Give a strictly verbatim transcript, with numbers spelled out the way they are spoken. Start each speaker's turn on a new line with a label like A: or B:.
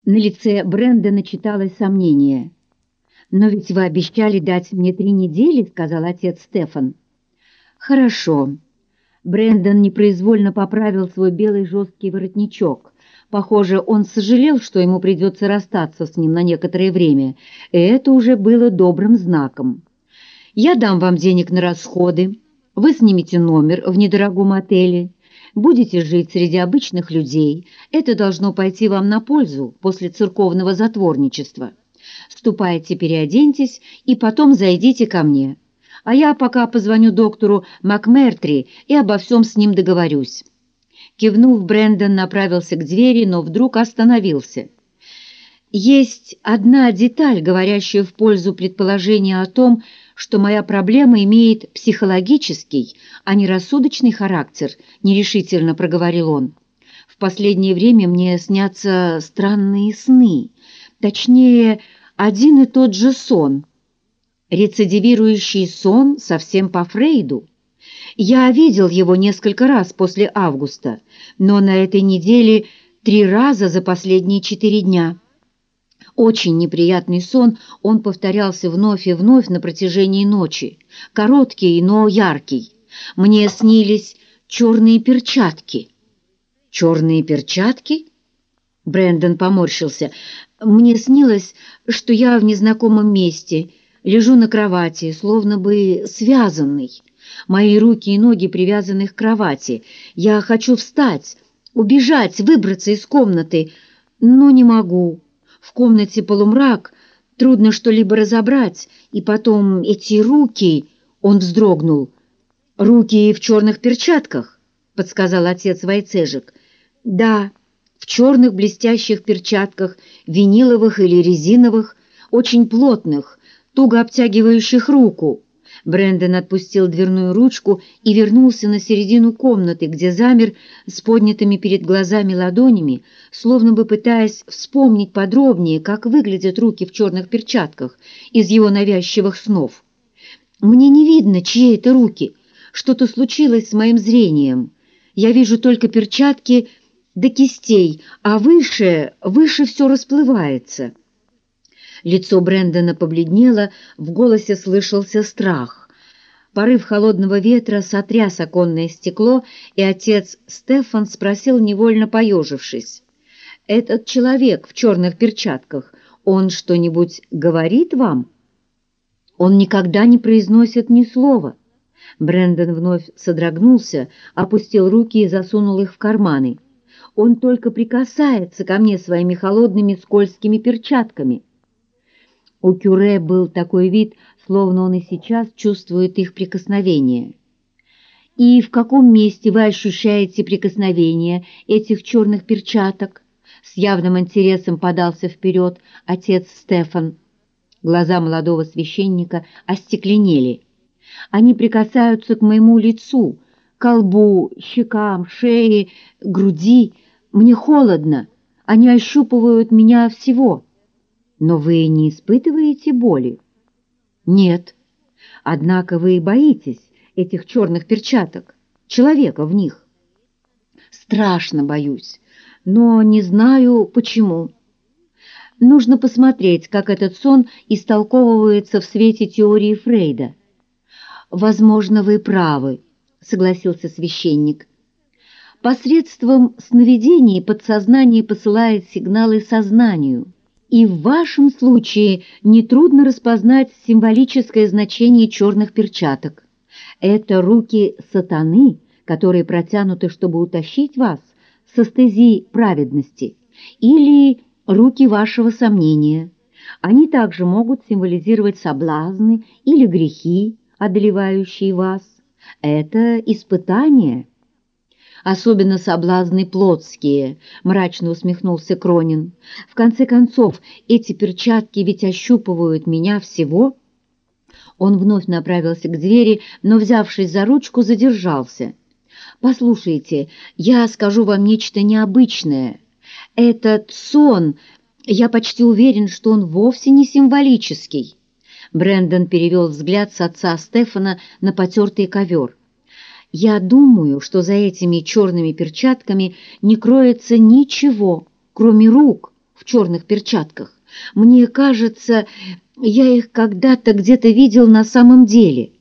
A: На лице Брэндона читалось сомнение. «Но ведь вы обещали дать мне три недели», — сказал отец Стефан. «Хорошо». Брэндон непроизвольно поправил свой белый жесткий воротничок. Похоже, он сожалел, что ему придется расстаться с ним на некоторое время, и это уже было добрым знаком. «Я дам вам денег на расходы, вы снимете номер в недорогом отеле, будете жить среди обычных людей, это должно пойти вам на пользу после церковного затворничества. Ступайте, переоденьтесь и потом зайдите ко мне, а я пока позвоню доктору МакМертри и обо всем с ним договорюсь». Кивнув, Брэндон направился к двери, но вдруг остановился. «Есть одна деталь, говорящая в пользу предположения о том, что моя проблема имеет психологический, а не рассудочный характер», — нерешительно проговорил он. «В последнее время мне снятся странные сны, точнее, один и тот же сон. Рецидивирующий сон совсем по Фрейду. Я видел его несколько раз после августа, но на этой неделе три раза за последние четыре дня. Очень неприятный сон, он повторялся вновь и вновь на протяжении ночи, короткий, но яркий. Мне снились черные перчатки». «Черные перчатки?» Брэндон поморщился. «Мне снилось, что я в незнакомом месте, лежу на кровати, словно бы связанный. Мои руки и ноги привязаны к кровати. Я хочу встать, убежать, выбраться из комнаты, но не могу. В комнате полумрак, трудно что-либо разобрать, и потом эти руки...» Он вздрогнул. «Руки в черных перчатках», — подсказал отец Войцежек. «Да, в черных блестящих перчатках, виниловых или резиновых, очень плотных, туго обтягивающих руку». Брэндон отпустил дверную ручку и вернулся на середину комнаты, где замер с поднятыми перед глазами ладонями, словно бы пытаясь вспомнить подробнее, как выглядят руки в черных перчатках из его навязчивых снов. «Мне не видно, чьи это руки. Что-то случилось с моим зрением. Я вижу только перчатки до кистей, а выше, выше все расплывается». Лицо Брэндона побледнело, в голосе слышался страх. Порыв холодного ветра сотряс оконное стекло, и отец Стефан спросил, невольно поежившись: «Этот человек в черных перчатках, он что-нибудь говорит вам?» «Он никогда не произносит ни слова». Брэндон вновь содрогнулся, опустил руки и засунул их в карманы. «Он только прикасается ко мне своими холодными скользкими перчатками». У Кюре был такой вид, словно он и сейчас чувствует их прикосновение. «И в каком месте вы ощущаете прикосновение этих черных перчаток?» С явным интересом подался вперед отец Стефан. Глаза молодого священника остекленели. «Они прикасаются к моему лицу, к лбу, щекам, шее, груди. Мне холодно, они ощупывают меня всего». «Но вы не испытываете боли?» «Нет. Однако вы боитесь этих черных перчаток, человека в них». «Страшно боюсь, но не знаю, почему. Нужно посмотреть, как этот сон истолковывается в свете теории Фрейда». «Возможно, вы правы», — согласился священник. «Посредством сновидений подсознание посылает сигналы сознанию. И в вашем случае нетрудно распознать символическое значение черных перчаток. Это руки сатаны, которые протянуты, чтобы утащить вас со стези праведности, или руки вашего сомнения. Они также могут символизировать соблазны или грехи, одолевающие вас. Это испытание». «Особенно соблазны плотские», — мрачно усмехнулся Кронин. «В конце концов, эти перчатки ведь ощупывают меня всего». Он вновь направился к двери, но, взявшись за ручку, задержался. «Послушайте, я скажу вам нечто необычное. Этот сон, я почти уверен, что он вовсе не символический». Брэндон перевел взгляд с отца Стефана на потертый ковер. «Я думаю, что за этими черными перчатками не кроется ничего, кроме рук, в черных перчатках. Мне кажется, я их когда-то где-то видел на самом деле».